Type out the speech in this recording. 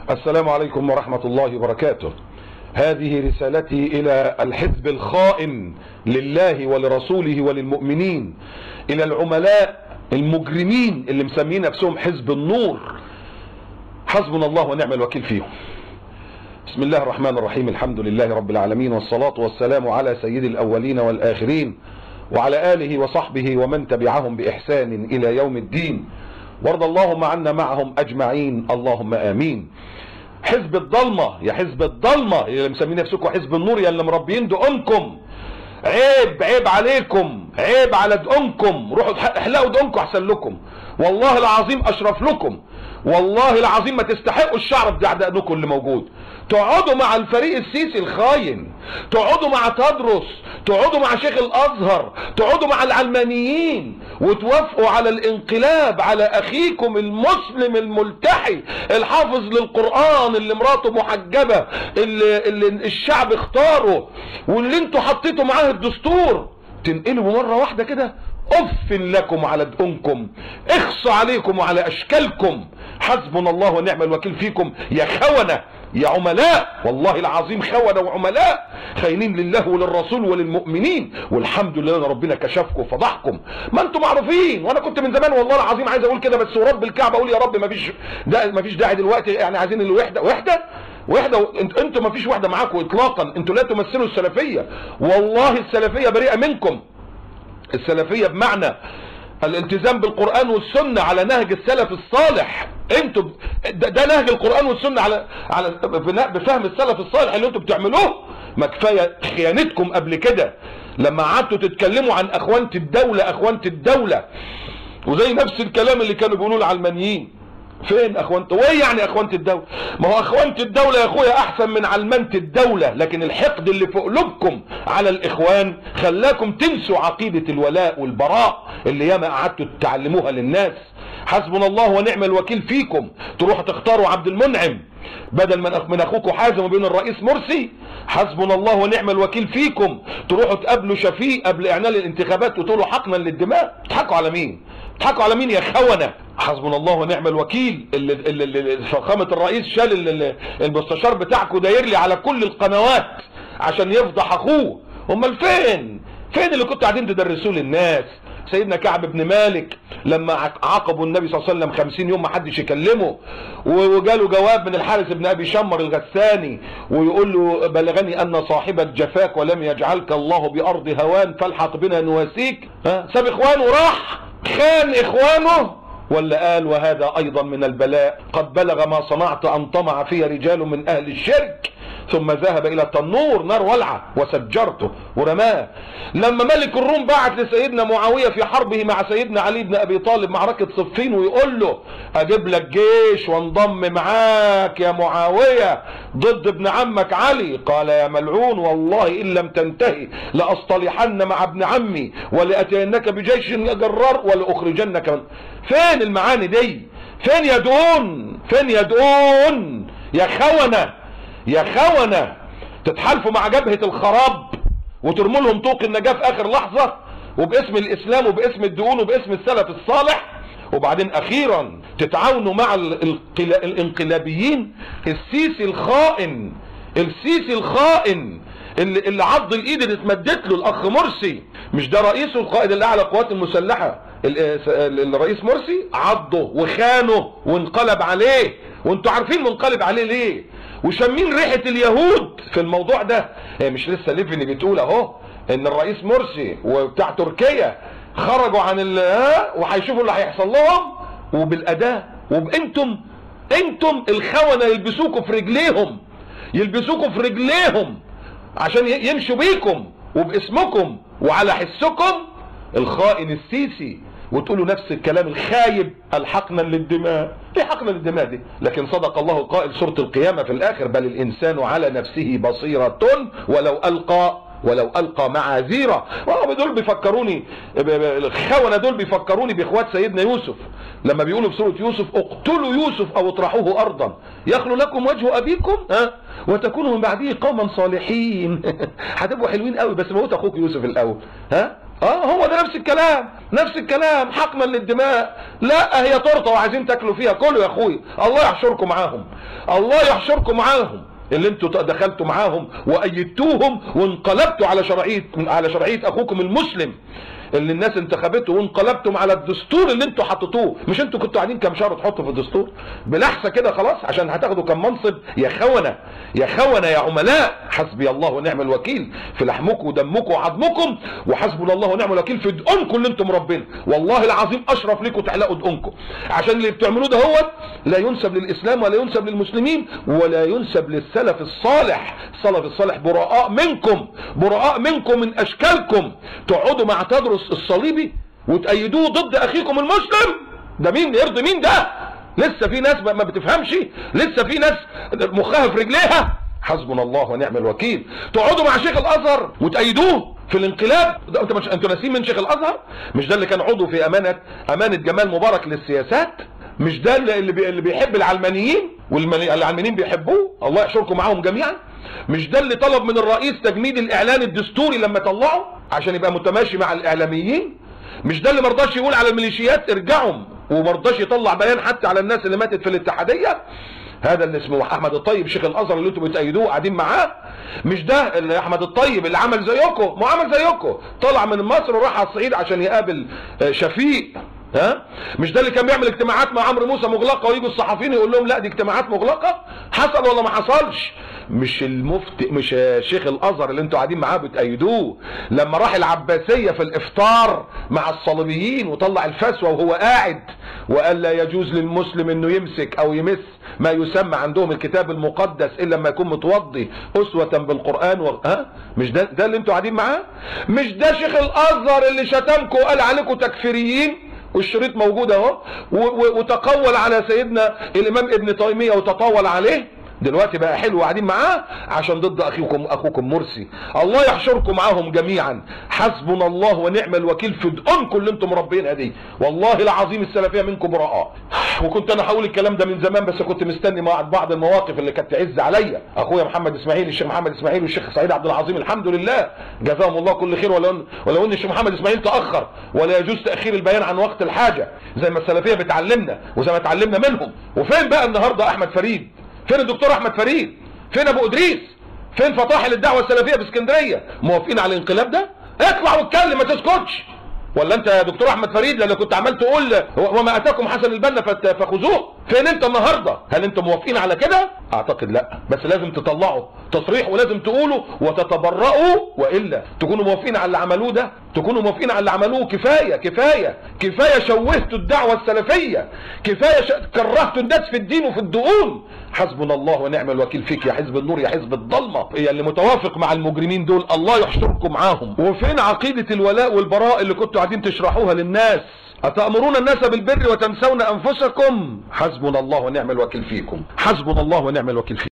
السلام عليكم ورحمة الله وبركاته. هذه رسالتي إلى الحزب الخائن لله ولرسوله وللمؤمنين، إلى العملاء المجرمين اللي مسمين نفسهم حزب النور. حسبنا الله ونعم الوكيل فيهم. بسم الله الرحمن الرحيم، الحمد لله رب العالمين، والصلاة والسلام على سيد الأولين والآخرين وعلى آله وصحبه ومن تبعهم بإحسان إلى يوم الدين، وارض اللهم عنا معهم أجمعين، اللهم آمين. حزب الضلمة، يا حزب الضلمة اللي مسمين نفسكم حزب النور، يا اللي مربيين دقنكم، عيب عليكم، عيب على دقنكم، روحوا احلقوا دقنكم احسن لكم، والله العظيم اشرف لكم، والله العظيم ما تستحقوا الشعر بتاع دقنكم اللي موجود. تقعدوا مع الفريق السيسي الخاين، تقعدوا مع تدرس، تقعدوا مع شيخ الازهر، تقعدوا مع العلمانيين وتوافقوا على الانقلاب على اخيكم المسلم الملتحي الحافظ للقرآن اللي مراته محجبة، اللي الشعب اختاره واللي انتوا حطيتوا معاه الدستور، تنقلوا مرة واحدة كده. اف لكم على دقنكم، اخص عليكم وعلى اشكالكم. حسبنا الله ونعم الوكيل فيكم يا خونة، يا عملاء، والله العظيم خونة وعملاء، خاينين لله وللرسول وللمؤمنين، والحمد لله ان ربنا كشفكم وفضحكم. ما انتم معروفين، وانا كنت من زمان والله العظيم عايز اقول كده، بس ورب الكعبه اقول يا رب مفيش داعي دلوقتي، يعني عايزين الوحده وحده. انتم مفيش وحده معاكم اطلاقا، انتم لا تمثلوا السلفيه، والله السلفيه بريئه منكم. السلفيه بمعنى الالتزام بالقرآن والسنة على نهج السلف الصالح. انتوا ده نهج القرآن والسنة على بفهم السلف الصالح اللي انتوا بتعملوه. ما كفاية خيانتكم قبل كده لما قعدتوا تتكلموا عن اخوانة الدولة، وزي نفس الكلام اللي كانوا بيقولوه العلمانيين. فين اخوانته؟ وايه يعني اخوانة الدولة؟ ما هو اخوانة الدولة يا اخويا احسن من علمانة الدولة، لكن الحقد اللي في قلوبكم على الاخوان خلاكم تنسوا عقيدة الولاء والبراء اللي ياما قعدتوا تعلموها للناس. حسبنا الله ونعم الوكيل فيكم. تروحوا تختاروا عبد المنعم بدل من اخوكم حازم وبين الرئيس مرسي. حسبنا الله ونعم الوكيل فيكم. تروحوا تقابلوا شفيق قبل اعلان الانتخابات وتقولوا حقنا للدماء. تضحكوا على مين؟ تضحكوا على مين يا خونة؟ حسبنا الله ونعم الوكيل. اللي فخامة الرئيس شال المستشار بتاعكم داير لي على كل القنوات عشان يفضح اخوه. امال فين اللي كنتوا قاعدين تدرسوه للناس؟ سيدنا كعب بن مالك لما عاقبوا النبي صلى الله عليه وسلم 50 يوم ما حدش يكلمه، وجاله جواب من الحارث بن ابي شمر الغساني ويقول له بلغني ان صاحبك جفاك ولم يجعلك الله بارض هوان فالحق بنا نواسيك. ساب اخوانه وراح خان اخوانه، ولا قال وهذا ايضا من البلاء قد بلغ ما صنعت ان طمع فيه رجال من اهل الشرك ثم ذهب الى التنور نار ولعه وسجرته ورماه. لما ملك الروم بعت لسيدنا معاويه في حربه مع سيدنا علي بن ابي طالب معركه صفين ويقول له اجيب لك جيش وانضم معاك يا معاويه ضد ابن عمك علي، قال يا ملعون والله ان لم تنتهي لاصطلحن مع ابن عمي ولاتينك بجيش جرار ولاخرجنك من. فين المعاني دي؟ فين يدعون يا خونة يا خونة؟ تتحالفوا مع جبهة الخراب وترموا لهم طوق النجاة في اخر لحظة وباسم الاسلام وباسم الدقون وباسم السلف الصالح، وبعدين اخيرا تتعاونوا مع الانقلابيين. السيسي الخائن اللي عض الايد اللي اتمدت له الاخ مرسي، مش ده رئيسه القائد الاعلى للقوات المسلحة الرئيس مرسي؟ عضه وخانه وانقلب عليه، وانتوا عارفين منقلب عليه ليه وشامين ريحة اليهود في الموضوع ده. هي مش لسه ليفني بتقول اهو ان الرئيس مرسي وبتاع تركيا خرجوا عن وهيشوفوا اللي هيحصل لهم وبالاداء، وبانتم الخونة يلبسوكوا في رجليهم عشان يمشوا بيكم وباسمكم وعلى حسكم. الخائن السيسي وتقولوا نفس الكلام الخايب الحقنا للدماء. ايه حقنا للدماء دي؟ لكن صدق الله القائل سورة القيامة في الاخر بل الانسان على نفسه بصيرة ولو القى معاذيره. دول بيفكروني الخونة، دول بيفكروني باخوات سيدنا يوسف لما بيقولوا في سورة يوسف اقتلوا يوسف او اطرحوه ارضا يخلو لكم وجه ابيكم وتكونوا من بعده قوما صالحين. هتبقوا حلوين قوي بس موت اخوك يوسف الاول. هو ده نفس الكلام، نفس الكلام، حقنا للدماء. لا هي تورته وعايزين تاكلوا فيها، كلوا يا اخويا، الله يحشركم معاهم، الله يحشركم معاهم، اللي انتوا دخلتوا معاهم وايدتوهم وانقلبتوا على شرعيه اخوكم المسلم اللي الناس انتخبته، وانقلبتم على الدستور اللي انتوا حطيتوه. مش انتوا كنتوا قاعدين كام شهر تحطوا في الدستور بلحسه كده خلاص عشان هتاخدوا كام منصب؟ يا خونه يا خونه يا عملاء. حسبي الله ونعم الوكيل في لحمكم ودمكم وعظمكم، وحسبنا الله ونعم الوكيل في دقنكم اللي انتم مربين. والله العظيم اشرف لكم تعلقوا دقنكم، عشان اللي بتعملوه ده هو لا ينسب للاسلام ولا ينسب للمسلمين ولا ينسب للسلف الصالح. السلف الصالح براء منكم، براء منكم من اشكالكم. تقعدوا مع تدرس الصليبي وتأيدوه ضد اخيكم المسلم؟ ده مين يرضي مين ده؟ لسه في ناس ما بتفهمش، لسه في ناس مخها في رجليها. حسبنا الله ونعم الوكيل. تقعدوا مع شيخ الازهر وتأيدوه في الانقلاب؟ انتوا ناسين من شيخ الازهر؟ مش ده اللي كان عضو في امانه جمال مبارك للسياسات؟ مش ده اللي بيحب العلمانيين والعلمانيين بيحبوه؟ الله يحشركم معاهم جميعا. مش ده اللي طلب من الرئيس تجميد الاعلان الدستوري لما طلعه عشان يبقى متماشي مع الاعلاميين؟ مش ده اللي مرضاش يقول على الميليشيات ارجعوا، ومرضاش يطلع بيان حتى على الناس اللي ماتت في الاتحاديه؟ هذا اللي اسمه احمد الطيب شيخ الازهر اللي انتم بتأيدوه قاعدين معاه. مش ده اللي احمد الطيب اللي عمل زيكم؟ ما عمل زيكم، طلع من مصر وراح على الصعيد عشان يقابل شفيق. مش ده اللي كان بيعمل اجتماعات مع عمرو موسى مغلقه ويجوا الصحفيين يقول لهم لا دي اجتماعات مغلقه؟ حصل ولا ما حصلش؟ مش المفتي، مش شيخ الازهر اللي انتوا قاعدين معاه بتأيدوه لما راح العباسيه في الافطار مع الصليبيين وطلع الفتوى وهو قاعد وقال لا يجوز للمسلم انه يمسك او يمس ما يسمى عندهم الكتاب المقدس الا لما يكون متوضي اسوه بالقران مش ده اللي انتوا قاعدين معاه؟ مش ده شيخ الازهر اللي شتمكم وقال عليكم تكفيريين والشريط موجود اهو، وتقول على سيدنا الامام ابن تيميه وتطاول عليه؟ دلوقتي بقى حلو قاعدين معاه عشان ضد اخوكم مرسي. الله يحشركم معاهم جميعا. حسبنا الله ونعم الوكيل في دقنكم اللي انتم مربينها دي. والله العظيم السلفيه منكم براء. وكنت انا هقول الكلام ده من زمان بس كنت مستني بعض المواقف اللي كانت تعز عليا. اخويا محمد اسماعيل، الشيخ محمد اسماعيل والشيخ سعيد عبد العظيم الحمد لله جزاهم الله كل خير، ولو ان الشيخ محمد اسماعيل تاخر ولا يجوز تاخير البيان عن وقت الحاجه زي ما السلفيه بتعلمنا وزي ما اتعلمنا منهم. وفين بقى النهارده احمد فريد؟ فين الدكتور احمد فريد؟ فين ابو ادريس؟ فين فطاحل الدعوه السلفيه باسكندريه؟ موافقين على الانقلاب ده؟ اطلع واتكلم ما تسكتش. ولا انت يا دكتور احمد فريد لما كنت عمال تقول وما اتاكم حسن البنا فخذوه؟ فين انت النهارده؟ هل انتم موافقين على كده؟ اعتقد لا، بس لازم تطلعوا تصريح ولازم تقولوا وتتبرؤوا، والا تكونوا موافقين على اللي عملوه ده، تكونوا موافقين على اللي عملوه. كفايه شوهتوا الدعوه السلفيه، كفايه كرهتوا الناس في الدين وفي الدقون. حسبنا الله ونعم الوكيل فيك يا حزب النور يا حزب الضلمه، هي اللي متوافق مع المجرمين دول الله يحشركم معاهم. وفين عقيده الولاء والبراء اللي كنتوا قاعدين تشرحوها للناس؟ أتأمرون الناس بالبر وتنسون أنفسكم؟ حسبنا الله ونعم الوكيل فيكم، حسبنا الله ونعم الوكيل فيكم.